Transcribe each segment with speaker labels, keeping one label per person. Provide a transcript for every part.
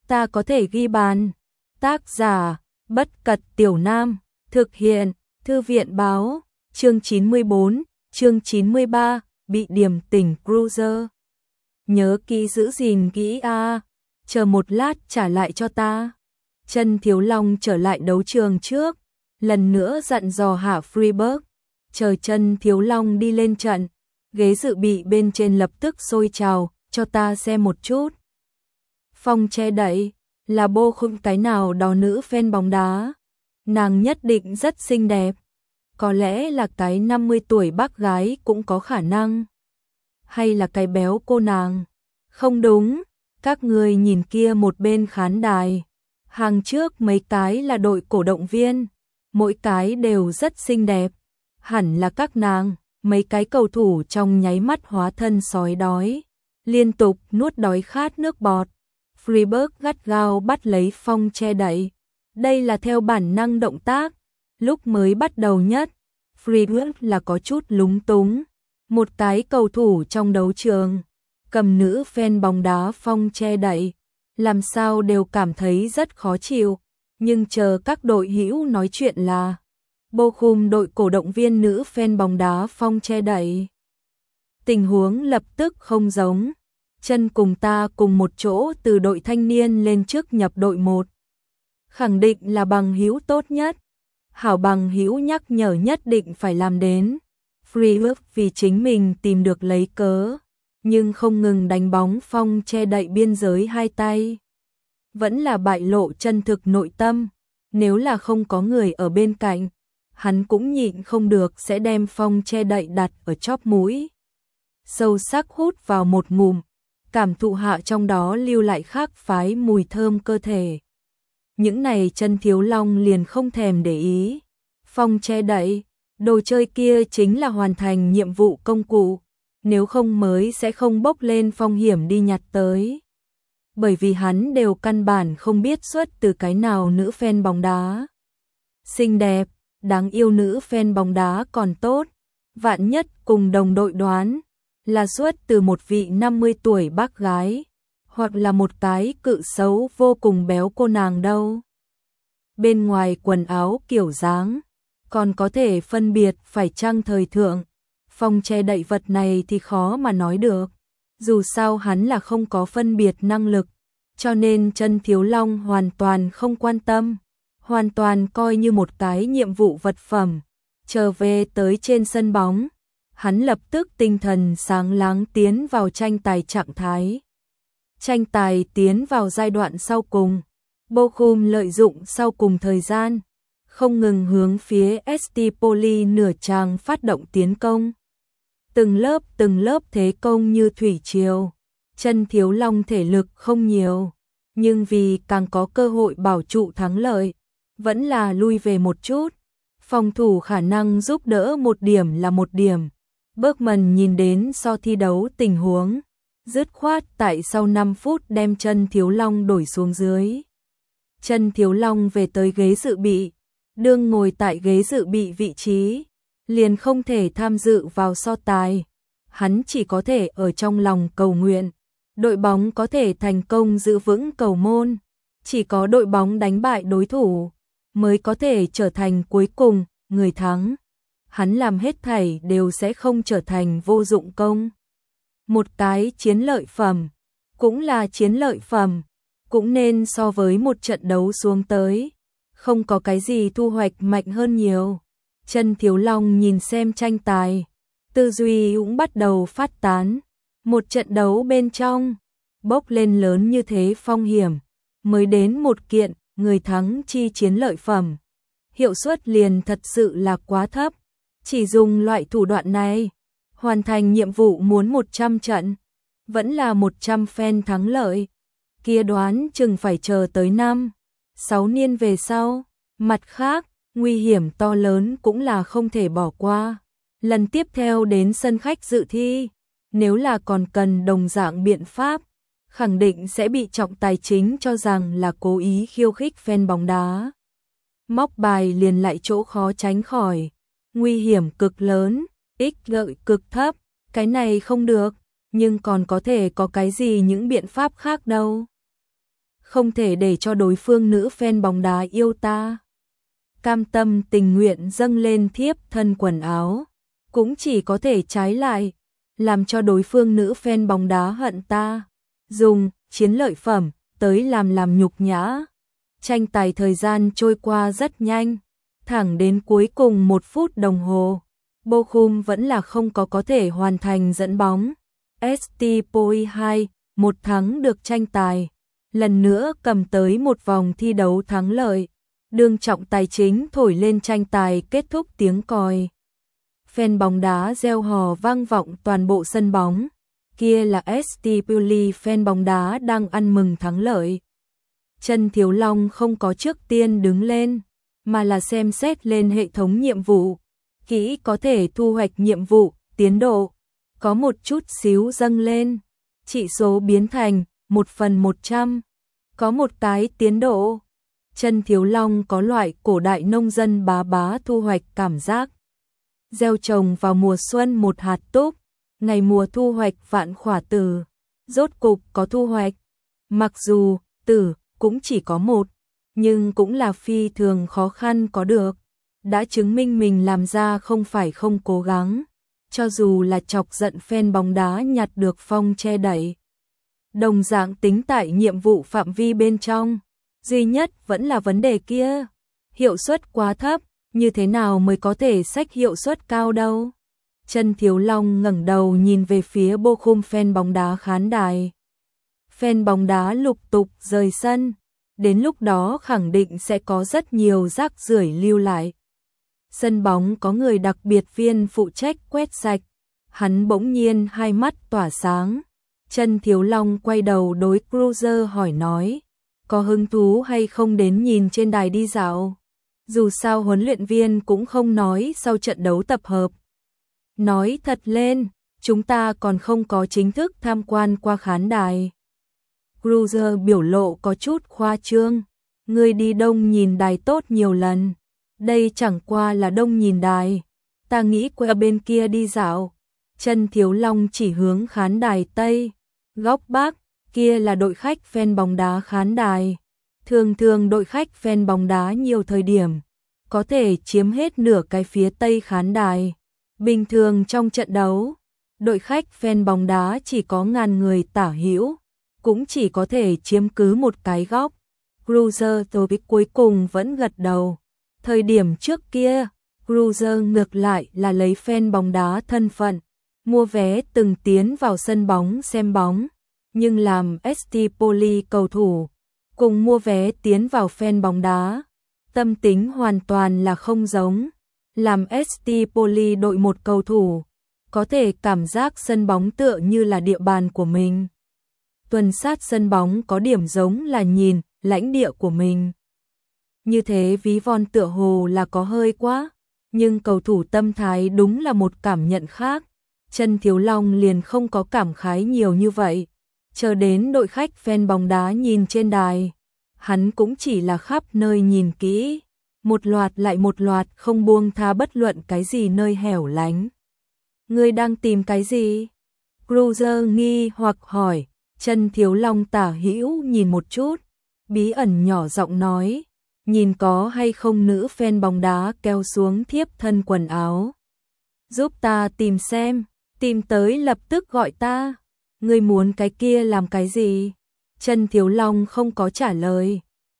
Speaker 1: ta có thể ghi bàn. Tác giả, Bất Cật Tiểu Nam, thực hiện, Thư viện báo, chương 94, chương 93, bị điểm tỉnh Cruiser. Nhớ kỹ giữ gìn kỹ a, chờ một lát trả lại cho ta. Chân Thiếu Long trở lại đấu trường trước, lần nữa dặn dò Hạ Freeburg. Chờ Chân Thiếu Long đi lên trận, ghế dự bị bên trên lập tức sôi trào, cho ta xem một chút. Phong che đậy, là bô khung cái nào đó nữ fan bóng đá. Nàng nhất định rất xinh đẹp. Có lẽ là cái 50 tuổi bác gái cũng có khả năng. Hay là cái béo cô nàng. Không đúng, các người nhìn kia một bên khán đài. Hàng trước mấy cái là đội cổ động viên. Mỗi cái đều rất xinh đẹp. Hẳn là các nàng, mấy cái cầu thủ trong nháy mắt hóa thân sói đói. Liên tục nuốt đói khát nước bọt. Freeburg gắt gao bắt lấy Phong che đậy. Đây là theo bản năng động tác. Lúc mới bắt đầu nhất, Freeburg là có chút lúng túng. Một cái cầu thủ trong đấu trường, cầm nữ fan bóng đá Phong che đậy, làm sao đều cảm thấy rất khó chịu. Nhưng chờ các đội hữu nói chuyện là Bochum đội cổ động viên nữ fan bóng đá Phong che đậy. Tình huống lập tức không giống. Chân cùng ta cùng một chỗ từ đội thanh niên lên trước nhập đội 1. Khẳng định là bằng hữu tốt nhất. Hảo bằng hữu nhắc nhở nhất định phải làm đến. Freeburg vì chính mình tìm được lấy cớ, nhưng không ngừng đánh bóng Phong che đậy biên giới hai tay. Vẫn là bại lộ chân thực nội tâm. Nếu là không có người ở bên cạnh, hắn cũng nhịn không được sẽ đem Phong che đậy đặt ở chóp mũi. Sâu sắc hút vào một ngụm, cảm thụ hạ trong đó lưu lại khác phái mùi thơm cơ thể. Những này Chân Thiếu Long liền không thèm để ý. Phong che đậy, đồ chơi kia chính là hoàn thành nhiệm vụ công cụ, nếu không mới sẽ không bốc lên phong hiểm đi nhặt tới. Bởi vì hắn đều căn bản không biết xuất từ cái nào nữ fan bóng đá. Xinh đẹp, đáng yêu nữ fan bóng đá còn tốt, vạn nhất cùng đồng đội đoán là xuất từ một vị 50 tuổi bác gái, hoặc là một cái cự xấu vô cùng béo cô nàng đâu. Bên ngoài quần áo kiểu dáng, còn có thể phân biệt phải chăng thời thượng. Phong che đậy vật này thì khó mà nói được. Dù sao hắn là không có phân biệt năng lực, cho nên Chân Thiếu Long hoàn toàn không quan tâm. Hoàn toàn coi như một cái nhiệm vụ vật phẩm. Trở về tới trên sân bóng, hắn lập tức tinh thần sáng láng tiến vào tranh tài trạng thái. Tranh tài tiến vào giai đoạn sau cùng. Bochum lợi dụng sau cùng thời gian, không ngừng hướng phía ST Poli nửa tràng phát động tiến công. Từng lớp thế công như thủy triều. Chân Thiếu Long thể lực không nhiều, nhưng vì càng có cơ hội bảo trụ thắng lợi, vẫn là lui về một chút. Phòng thủ khả năng giúp đỡ một điểm là một điểm. Bergman nhìn đến so thi đấu tình huống, dứt khoát tại sau 5 phút đem Chân Thiếu Long đổi xuống dưới. Chân Thiếu Long về tới ghế dự bị, đương ngồi tại ghế dự bị vị trí, liền không thể tham dự vào so tài. Hắn chỉ có thể ở trong lòng cầu nguyện, đội bóng có thể thành công giữ vững cầu môn. Chỉ có đội bóng đánh bại đối thủ, mới có thể trở thành cuối cùng người thắng. Hắn làm hết thảy đều sẽ không trở thành vô dụng công. Một cái chiến lợi phẩm, cũng là chiến lợi phẩm, cũng nên so với một trận đấu xuống tới, không có cái gì thu hoạch mạnh hơn nhiều. Chân Thiếu Long nhìn xem tranh tài, tư duy cũng bắt đầu phát tán. Một trận đấu bên trong, bốc lên lớn như thế phong hiểm, mới đến một kiện, người thắng chi chiến lợi phẩm. Hiệu suất liền thật sự là quá thấp. Chỉ dùng loại thủ đoạn này, hoàn thành nhiệm vụ muốn 100 trận, vẫn là 100 fan thắng lợi. Kia đoán chừng phải chờ tới 5-6 niên về sau. Mặt khác, nguy hiểm to lớn cũng là không thể bỏ qua. Lần tiếp theo đến sân khách dự thi, nếu là còn cần đồng dạng biện pháp, khẳng định sẽ bị trọng tài chính cho rằng là cố ý khiêu khích fan bóng đá. Móc bài liền lại chỗ khó tránh khỏi, nguy hiểm cực lớn, ích lợi cực thấp, cái này không được, nhưng còn có thể có cái gì những biện pháp khác đâu. không thể để cho đối phương nữ fan bóng đá yêu ta. Cam tâm tình nguyện dâng lên thiếp thân quần áo, cũng chỉ có thể trái lại, làm cho đối phương nữ fan bóng đá hận ta, dùng chiến lợi phẩm tới làm nhục nhã. Tranh tài thời gian trôi qua rất nhanh, thẳng đến cuối cùng 1 phút đồng hồ, Bochum vẫn là không có thể hoàn thành dẫn bóng. ST Poi 2, 1 thắng được tranh tài, lần nữa cầm tới một vòng thi đấu thắng lợi. Đương trọng tài chính thổi lên tranh tài kết thúc tiếng còi. Fan bóng đá reo hò vang vọng toàn bộ sân bóng. Kia là ST Poli fan bóng đá đang ăn mừng thắng lợi. Trần Thiếu Long không có trước tiên đứng lên, mà là xem xét lên hệ thống nhiệm vụ. Kỹ có thể thu hoạch nhiệm vụ, tiến độ. Có một chút xíu dâng lên. Chỉ số biến thành 1/100. Có một cái tiến độ. Trần Thiếu Long có loại cổ đại nông dân bá thu hoạch cảm giác. Gieo trồng vào mùa xuân 1 hạt túp, ngày mùa thu hoạch vạn khỏa tử. Rốt cục có thu hoạch. Mặc dù tử cũng chỉ có 1, nhưng cũng là phi thường khó khăn có được. Đã chứng minh mình làm ra không phải không cố gắng. Cho dù là chọc giận fan bóng đá nhặt được phong che đẩy. Đồng dạng tính tại nhiệm vụ phạm vi bên trong. Duy nhất vẫn là vấn đề kia. Hiệu suất quá thấp, như thế nào mới có thể xách hiệu suất cao đâu. Trần Thiếu Long ngẩng đầu nhìn về phía Bochum fan bóng đá khán đài. Fan bóng đá lục tục rời sân. Đến lúc đó khẳng định sẽ có rất nhiều rác rưởi lưu lại. Sân bóng có người đặc biệt viên phụ trách quét sạch. Hắn bỗng nhiên hai mắt tỏa sáng. Trần Thiếu Long quay đầu đối Cruiser hỏi nói. Có hứng thú hay không đến nhìn trên đài đi dạo? Dù sao huấn luyện viên cũng không nói sau trận đấu tập hợp. Nói thật lên, chúng ta còn không có chính thức tham quan qua khán đài. Cruiser biểu lộ có chút khoa trương. Người đi đông nhìn đài tốt nhiều lần. Đây chẳng qua là đông nhìn đài. Ta nghĩ qua bên kia đi dạo. Trần Thiếu Long chỉ hướng khán đài Tây. Góc Bắc, kia là đội khách fan bóng đá khán đài. Thường đội khách fan bóng đá nhiều thời điểm. Có thể chiếm hết nửa cái phía Tây khán đài. Bình thường trong trận đấu, đội khách fan bóng đá chỉ có 1000 người tả hữu, cũng chỉ có thể chiếm cứ một cái góc. Cruiser tới cuối cùng vẫn gật đầu. Thời điểm trước kia, Cruiser ngược lại là lấy fan bóng đá thân phận, mua vé từng tiến vào sân bóng xem bóng, nhưng làm ST Poli cầu thủ, cùng mua vé tiến vào fan bóng đá, tâm tính hoàn toàn là không giống. Làm ST Poli đội một cầu thủ, có thể cảm giác sân bóng tựa như là địa bàn của mình. Tuần sát sân bóng có điểm giống là nhìn lãnh địa của mình. Như thế ví von tựa hồ là có hơi quá, nhưng cầu thủ tâm thái đúng là một cảm nhận khác. Trần Thiếu Long liền không có cảm khái nhiều như vậy. Chờ đến đội khách fan bóng đá nhìn trên đài, hắn cũng chỉ là khắp nơi nhìn kỹ, một loạt lại một loạt không buông tha bất luận cái gì nơi hẻo lánh. Ngươi đang tìm cái gì? Cruiser nghi hoặc hỏi. Trần Thiếu Long tả hữu nhìn một chút, bí ẩn nhỏ giọng nói, nhìn có hay không nữ fan bóng đá kéo xuống thiếp thân quần áo. Giúp ta tìm xem, tìm tới lập tức gọi ta. Ngươi muốn cái kia làm cái gì? Trần Thiếu Long không có trả lời.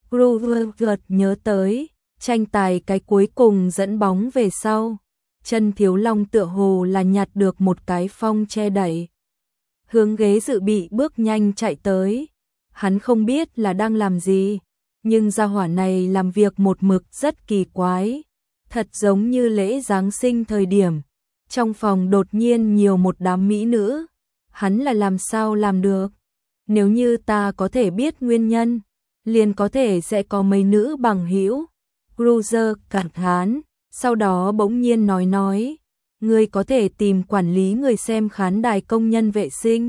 Speaker 1: Cruiser nhớ tới, tranh tài cái cuối cùng dẫn bóng về sau. Trần Thiếu Long tựa hồ là nhặt được một cái phong che đẩy. Hướng ghế dự bị bước nhanh chạy tới. Hắn không biết là đang làm gì, nhưng gia hỏa này làm việc một mực rất kỳ quái. Thật giống như lễ Giáng sinh thời điểm, trong phòng đột nhiên nhiều một đám mỹ nữ. Hắn là làm sao làm được? Nếu như ta có thể biết nguyên nhân, liền có thể sẽ có mấy nữ bằng hữu. Cruiser cảm thán, sau đó bỗng nhiên nói, ngươi có thể tìm quản lý người xem khán đài công nhân vệ sinh,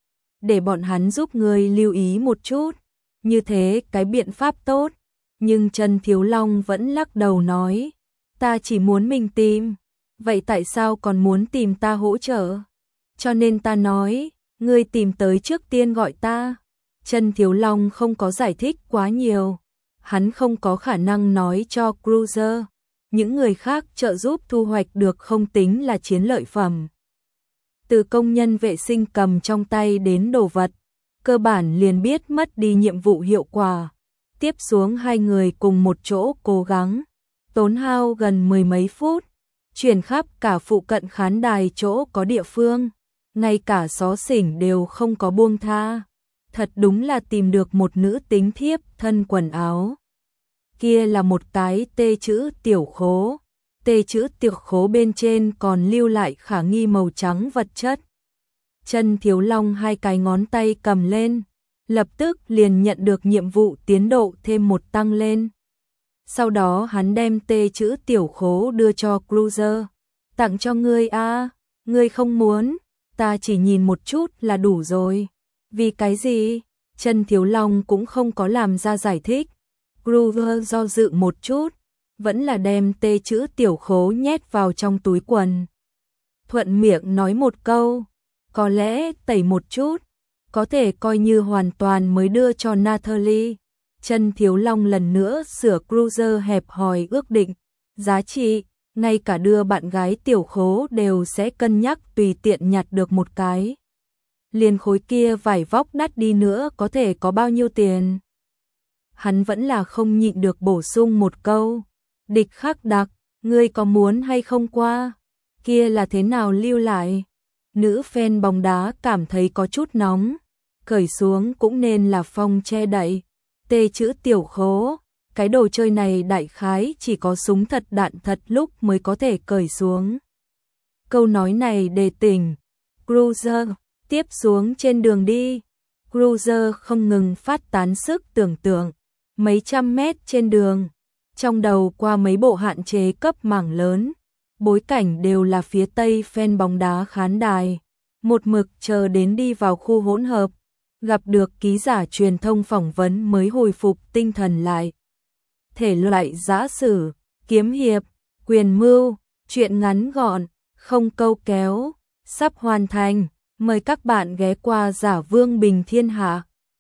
Speaker 1: để bọn hắn giúp ngươi lưu ý một chút, như thế cái biện pháp tốt. Nhưng Trần Thiếu Long vẫn lắc đầu nói, ta chỉ muốn mình tìm, vậy tại sao còn muốn tìm ta hỗ trợ? Cho nên ta nói, ngươi tìm tới trước tiên gọi ta. Chân Thiếu Long không có giải thích quá nhiều. Hắn không có khả năng nói cho Cruiser. Những người khác trợ giúp thu hoạch được không tính là chiến lợi phẩm. Từ công nhân vệ sinh cầm trong tay đến đồ vật, cơ bản liền biết mất đi nhiệm vụ hiệu quả. Tiếp xuống hai người cùng một chỗ cố gắng, tốn hao gần 10 mấy phút, chuyển khắp cả phụ cận khán đài chỗ có địa phương, ngay cả xó xỉnh đều không có buông tha. Thật đúng là tìm được một nữ tính thiếp thân quần áo. Kia là một cái tê chữ tiểu khố. Tê chữ tiểu khố bên trên còn lưu lại khả nghi màu trắng vật chất. Chân Thiếu Long hai cái ngón tay cầm lên, lập tức liền nhận được nhiệm vụ tiến độ thêm một tăng lên. Sau đó hắn đem tê chữ tiểu khố đưa cho Cruiser. Tặng cho ngươi a, ngươi không muốn, ta chỉ nhìn một chút là đủ rồi. Vì cái gì? Chân Thiếu Long cũng không có làm ra giải thích. Cruiser do dự một chút, vẫn là đem tê chữ tiểu khố nhét vào trong túi quần. Thuận miệng nói một câu, có lẽ tẩy một chút, có thể coi như hoàn toàn mới đưa cho Natalie. Chân Thiếu Long lần nữa sửa Cruiser hẹp hòi ước định, giá trị, ngay cả đưa bạn gái tiểu khố đều sẽ cân nhắc tùy tiện nhặt được một cái. Liền khối kia vải vóc đắt đi nữa có thể có bao nhiêu tiền? Hắn vẫn là không nhịn được bổ sung một câu. Địch Khắc Đặc, ngươi có muốn hay không qua? Kia là thế nào lưu lại? Nữ fan bóng đá cảm thấy có chút nóng. Cởi xuống cũng nên là phong che đậy. Tê chữ tiểu khố. Cái đồ chơi này đại khái chỉ có súng thật đạn thật lúc mới có thể cởi xuống. Câu nói này đề tỉnh. Cruiser, tiếp xuống trên đường đi. Cruiser không ngừng phát tán sức tưởng tượng. Mấy trăm mét trên đường, trong đầu qua mấy bộ hạn chế cấp mảng lớn, bối cảnh đều là phía tây fan bóng đá khán đài, một mực chờ đến đi vào khu hỗn hợp, gặp được ký giả truyền thông phỏng vấn mới hồi phục tinh thần lại. Thể loại giã sử, kiếm hiệp, quyền mưu, truyện ngắn gọn, không câu kéo, sắp hoàn thành, mời các bạn ghé qua Giả Vương Bình Thiên Hạ.